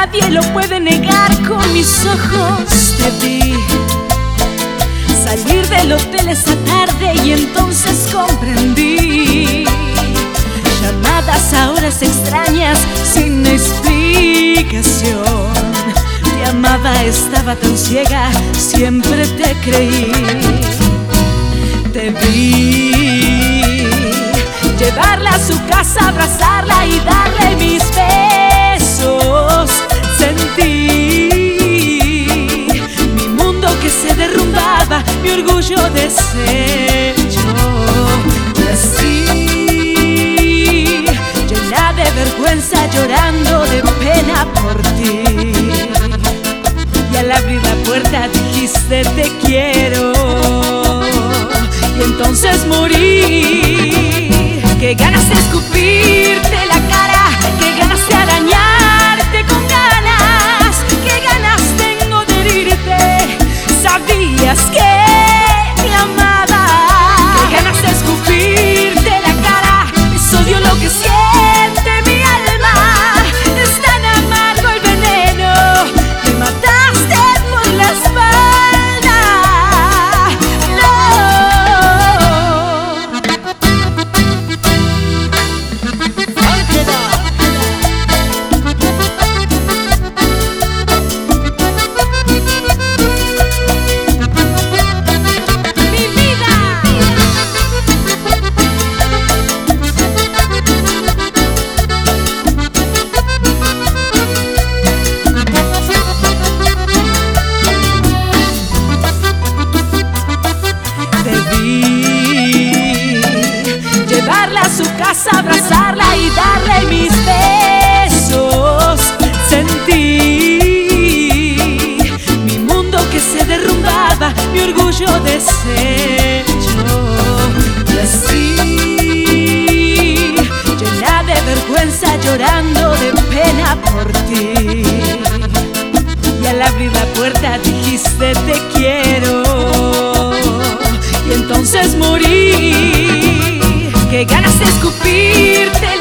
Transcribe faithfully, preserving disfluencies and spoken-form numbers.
nadie lo puede negar. Con mis ojos te vi salir del hotel esa tarde y entonces comprendí. Llamadas a horas extrañas sin explicación. Te amaba, estaba tan ciega, siempre te creí. Te vi llevarla a su casa, abrazarla y darle mis besos. Sentí mi mundo que se derrumbaba, mi orgullo deshecho. Y así, llena de vergüenza, llorando de pena por ti, y al abrir la puerta dijiste te quiero. Y entonces morí. Qué ganas de escupirte la cara, qué ganas de arañarte con ganas, qué ganas tengo de herirte. Sabías que me amaba. Qué ganas de escupirte la cara, es odio lo que siente mi alma. Es tan amargo el veneno, me mataste por la espalda. Llevarla a su casa, abrazarla y darle mis besos. Sentí mi mundo que se derrumbaba, mi orgullo deshecho. Y así, llena de vergüenza, llorando de pena por ti, y al abrir la puerta dijiste te quiero. Y entonces morí. Qué ganas de escupirte